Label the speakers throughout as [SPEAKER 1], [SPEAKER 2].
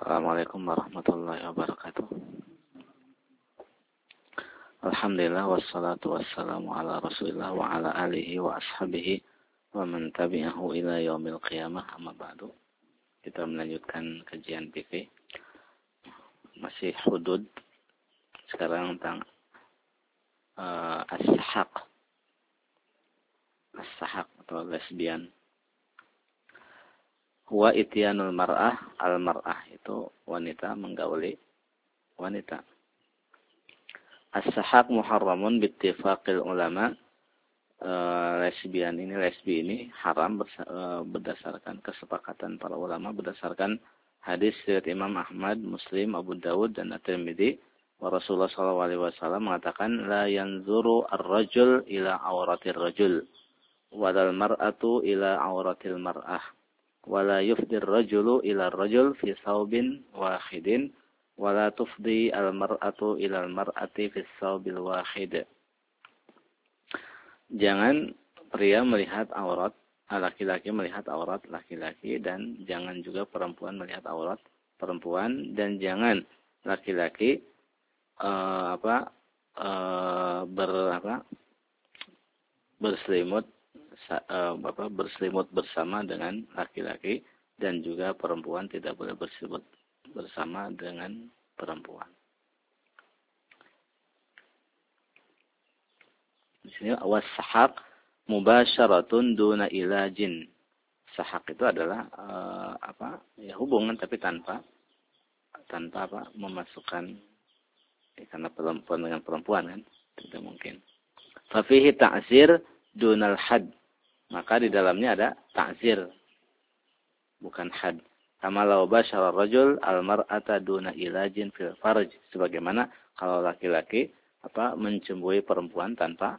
[SPEAKER 1] Assalamualaikum warahmatullahi wabarakatuh. Alhamdulillah wassalatu wassalamu ala Rasulillah wa ala alihi wa ashabihi wa man tabi'ahu ila yaumil qiyamah, amma ba'du. Kita melanjutkan kajian fikih. Masih hudud. Sekarang tentang as-sahaq. As-sahaq atau lesbian. Huwa ityanul mar'ah, al-mar'ah itu wanita menggauli wanita. As-sahaq muharramun bittifaqil ulama. Lesbi ini haram berdasarkan kesepakatan para ulama, berdasarkan hadis riwayat Imam Ahmad, Muslim, Abu Dawud dan At-Tirmidzi. Wa Rasulullah SAW mengatakan la yanzuru ar-rajul ila auratir rajul walal mar'atu ila auratil mar'ah. Wala yufdir rajulu ila rajul fi saubin wahidin wala tufdi al mar'atu ila al mar'ati fi saubil wahid. Jangan pria melihat aurat laki-laki, melihat aurat laki-laki, dan jangan juga perempuan melihat aurat perempuan, dan jangan laki-laki berselimut bersama dengan laki-laki, dan juga perempuan tidak boleh berselimut bersama dengan perempuan. Di sini was-sahaq mubasyaratun duna ilajin. Sahaq itu adalah hubungan tapi tanpa memasukkan, karena perempuan dengan perempuan kan tidak mungkin. Fa fihi ta'zir dunal had. Maka di dalamnya ada ta'zir, bukan had. Kama law basyara rajul al-mar'ata duna ilajin fil farj. Sebagaimana kalau laki-laki mencembui perempuan tanpa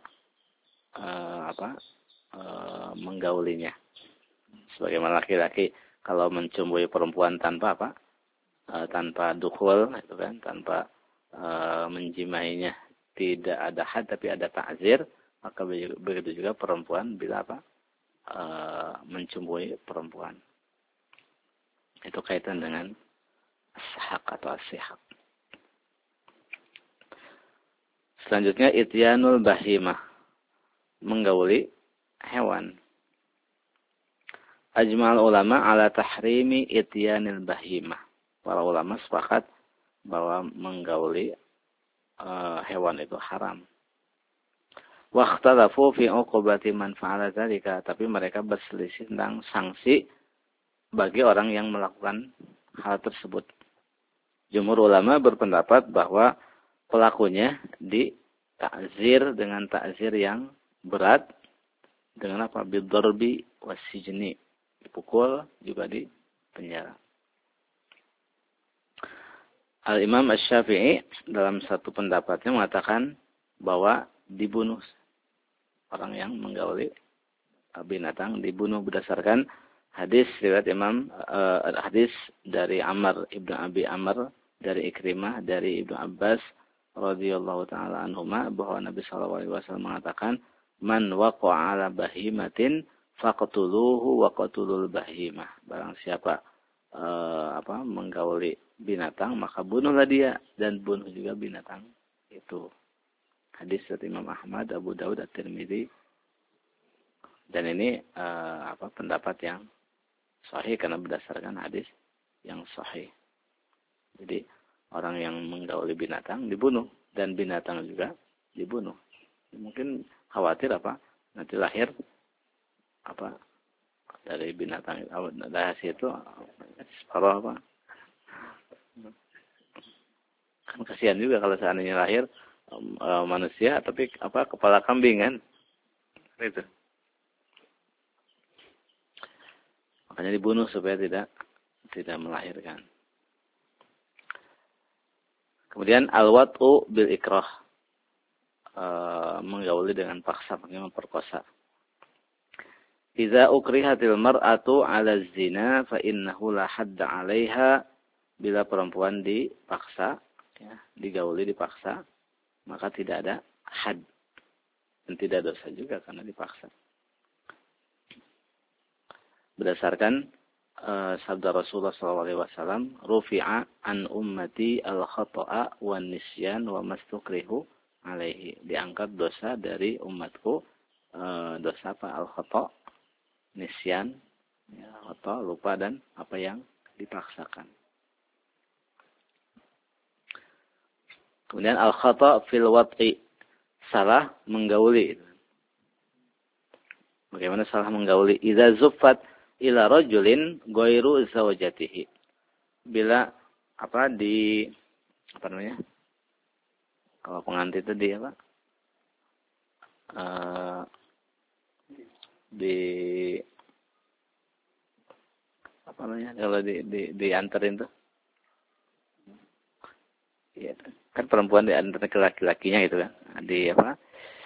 [SPEAKER 1] menggaulinya. Sebagaimana laki-laki kalau mencembui perempuan tanpa tanpa dukhul, itu kan, tanpa menjimainya, tidak ada had tapi ada ta'zir. Maka begitu juga perempuan bila mencembui perempuan. Itu kaitan dengan as-sahaq atau as-sihaq. Selanjutnya ityanul bahimah, menggauli hewan. Ajmal ulama ala tahrimi ityanil bahimah. Para ulama sepakat bahwa menggauli hewan itu haram. Wakhtalafu fi uqubati man fa'ala dzalika, tapi mereka berselisih tentang sanksi bagi orang yang melakukan hal tersebut. Jumhur ulama berpendapat bahwa pelakunya ditakzir dengan takzir yang berat, dengan bidarbi wasijni, dipukul, juga di penjara. Al-Imam Asy-Syafi'i dalam satu pendapatnya mengatakan bahwa dibunuh orang yang menggauli binatang, dibunuh berdasarkan hadis riwayat hadis dari Amr ibnu Abi Amr, dari Ikrimah, dari Ibnu Abbas radhiyallahu taala anhuma, bahwa Nabi sallallahu alaihi wasallam mengatakan man waqa'a ala bahimatin faqtuluhu wa qatulul bahimah. Barang siapa menggauli binatang, maka bunuhlah dia dan bunuh juga binatang itu. Hadis dari Imam Ahmad, Abu Dawud, At-Tirmidzi. Dan ini pendapat yang sahih karena berdasarkan hadis yang sahih. Jadi orang yang menggauli binatang dibunuh, dan binatang juga dibunuh. Mungkin khawatir nanti lahir dari binatang dari hasil itu separuh kan kasihan juga kalau seandainya lahir manusia tapi kepala kambing kan, itu. Makanya dibunuh supaya tidak melahirkan. Kemudian al-wat'u bil ikrah, menggauli dengan paksa, memperkosa. Idza ukrihatil mar'atu 'ala zina fa innahu la hadda 'alaiha. Bila perempuan dipaksa, digauli dipaksa, maka tidak ada had, dan tidak dosa juga karena dipaksa. Berdasarkan sabda Rasulullah SAW, rufi'a an ummati al-khata'a wan nisyan wa mastukrihu alaihi. Diangkat dosa dari umatku, dosa apa? Al-khata', nisyan, ya, khata', lupa, dan apa yang dipaksakan. Kemudian al-khata' fil wat'i, salah menggauli. Bagaimana salah menggauli? Idza zuffat ila rajulin ghairu zawjatihi. Bila apa namanya? Kalau pengantin itu di apa? Di apa namanya? Kalau diantarin tuh. Iya, kan perempuan diantar ke laki-lakinya gitu kan. Di apa?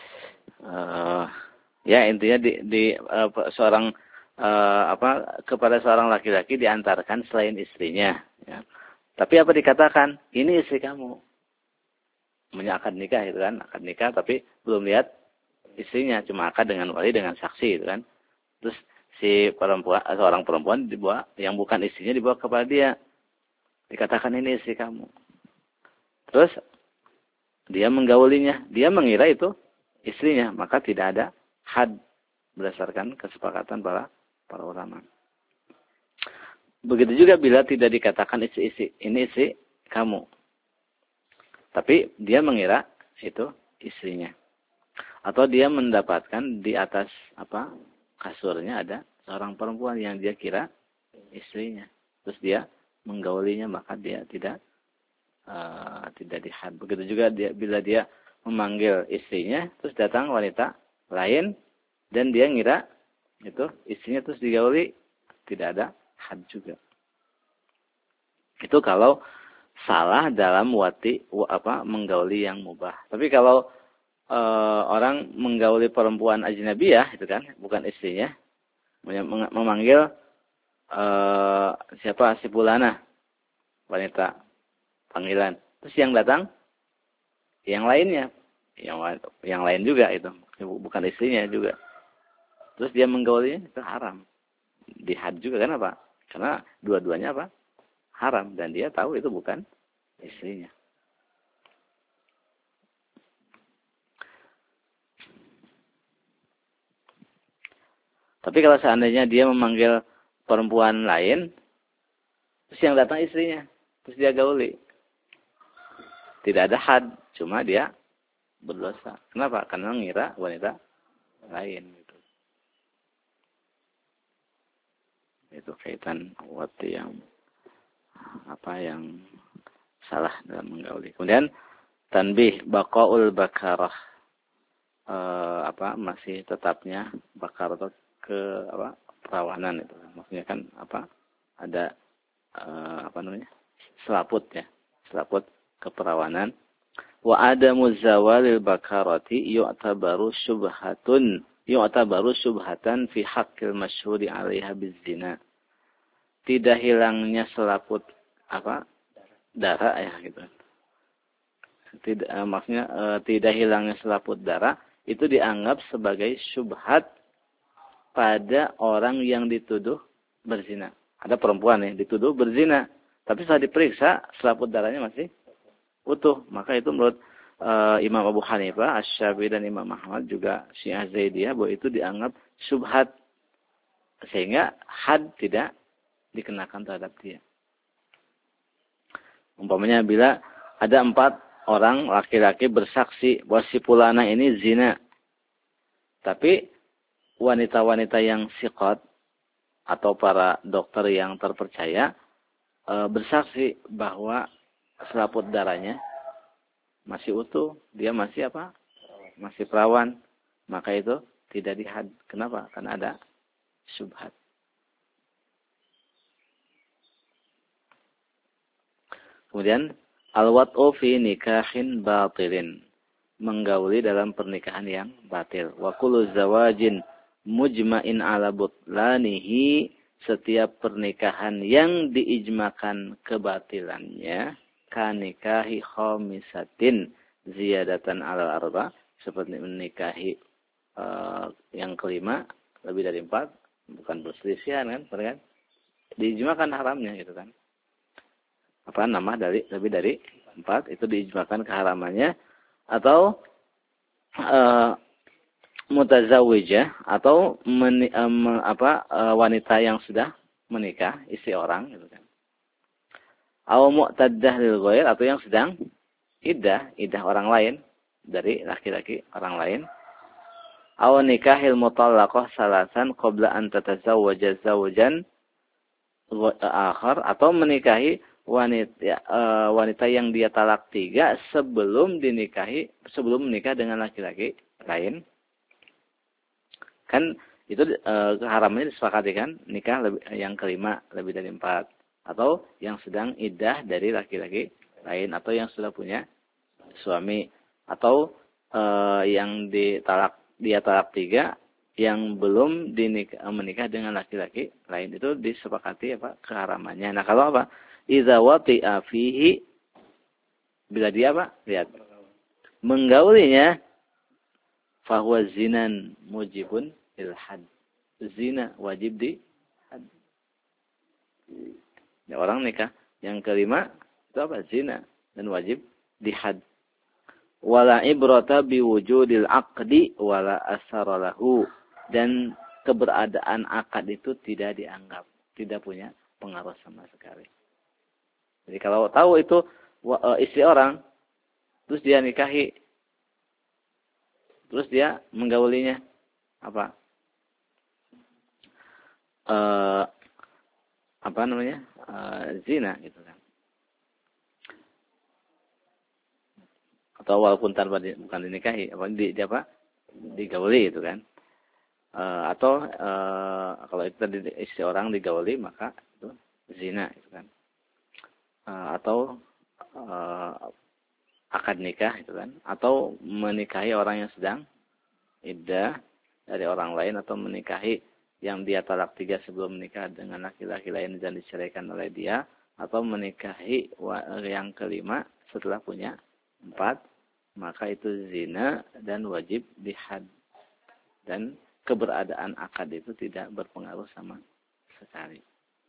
[SPEAKER 1] Ya intinya seorang kepada seorang laki-laki diantarkan selain istrinya. Ya. Tapi apa dikatakan? Ini istri kamu. Akad nikah gitu kan, akad nikah tapi belum lihat istrinya, cuma akad dengan wali dengan saksi gitu kan. Terus si seorang perempuan dibawa yang bukan istrinya dibawa kepada dia. Dikatakan ini istri kamu. Terus dia menggaulinya, dia mengira itu istrinya, maka tidak ada had berdasarkan kesepakatan para ulama. Begitu juga bila tidak dikatakan ini istri kamu. Tapi dia mengira itu istrinya. Atau dia mendapatkan di atas kasurnya ada seorang perempuan yang dia kira istrinya. Terus dia menggaulinya, maka dia tidak dihad. Begitu juga bila dia memanggil istrinya, terus datang wanita lain dan dia ngira itu istrinya, terus digauli, tidak ada had juga. Itu kalau salah dalam menggauli yang mubah. Tapi kalau orang menggauli perempuan ajnabiyah itu kan bukan istrinya, memanggil si fulana, wanita panggilan, terus yang datang yang lainnya, yang lain juga itu bukan istrinya juga, terus dia menggaulinya, itu haram, dihad juga kan apa? Karena dua-duanya haram, dan dia tahu itu bukan istrinya. Tapi kalau seandainya dia memanggil perempuan lain, terus yang datang istrinya, terus dia gauli, tidak ada had, cuma dia berdosa. Kenapa? Karena mengira wanita lain. Itu kaitan waktu yang salah dalam menggauli. Kemudian tanbih baqaul bakarah, masih tetapnya bakar atau perawanan itu. Maksudnya kan ada selaput keperawanan. Wa adamu zawalil bakarati yu'tabaru syubhatan fi haqqil masyhuri 'alaiha bizina. Tidak hilangnya selaput darah ya gitu. Maksudnya tidak hilangnya selaput darah itu dianggap sebagai syubhat pada orang yang dituduh berzina. Ada perempuan yang dituduh berzina, tapi setelah diperiksa selaput darahnya masih utuh. Maka itu menurut Imam Abu Hanifah, Asy-Syafi'i dan Imam Ahmad juga Syiah Zaidiyah bahwa itu dianggap syubhat, sehingga had tidak dikenakan terhadap dia. Umpamanya bila ada 4 orang laki-laki bersaksi bahwa si fulana ini zina, tapi wanita-wanita yang siqat atau para dokter yang terpercaya bersaksi bahwa selaput darahnya masih utuh, dia masih masih perawan, maka itu tidak dihad. Kenapa? Karena ada syubhat. Kemudian al-wat'u fi nikahin batilin, menggauli dalam pernikahan yang batil. Wa kullu zawajin mujma'in 'ala butlanihi, setiap pernikahan yang diijmakan kebatilannya, kanikahi khamisatin ziyadatan 'alal arba, seperti menikahi yang kelima lebih dari 4, bukan perselisihan kan? diijmakan haramnya gitu kan. Apa nama dari lebih dari 4 itu diijmakan keharamannya, atau mutazawwijah atau wanita yang sudah menikah, istri orang gitu kan. Aw mu'taddah lil ghair, atau yang sedang iddah orang lain dari laki-laki orang lain. Aw nikahil mutallaqah salasan qabla an tatazawwaja zawjan akhar, atau menikahi wanita yang dia talak 3 sebelum menikah dengan laki-laki lain. Kan itu keharamannya disepakati kan, nikah yang kelima lebih dari 4, atau yang sedang iddah dari laki-laki lain, atau yang sudah punya suami, atau yang dia talak 3 yang belum menikah dengan laki-laki lain, itu disepakati apa keharamannya. Nah, kalau apa? Idza wati'a fihi, bila dia apa? Lihat. Menggaulinya, fahuwa zinan mujibun lil had. Zina wajib di had. Ya, orang nikah yang kelima itu apa? Zina, dan wajib di had. Wala ibrata biwujudil aqdi wala asara lahu, dan keberadaan akad itu tidak dianggap, tidak punya pengaruh sama sekali. Jadi kalau tahu itu istri orang, terus dia nikahi, terus dia menggaulinya apa? Apa namanya? Zina gitu kan. Atau walaupun bukan dinikahi, apa? Digauli gitu kan. Atau kalau itu tadi istri orang digauli, maka itu zina gitu kan. Atau akad nikah gitu kan, atau menikahi orang yang sedang iddah dari orang lain, atau menikahi yang dia talak 3 sebelum menikah dengan laki-laki lain dan diceraikan oleh dia, atau menikahi yang kelima setelah punya 4, maka itu zina dan wajib dihad, dan keberadaan akad itu tidak berpengaruh sama sekali.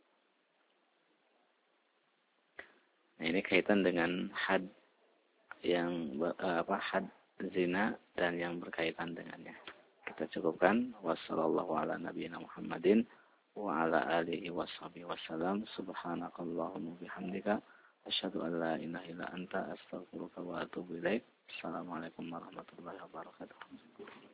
[SPEAKER 1] Nah, ini kaitan dengan had yang had zina dan yang berkaitan dengannya. Kita cukupkan. Wassallallahu ala nabiyina Muhammadin wa ala alihi washabihi wasallam. Subhanakallahumma bihamdika asyhadu an la ilaha illa anta astaghfiruka wa atubu ilaik. Assalamualaikum warahmatullahi wabarakatuh.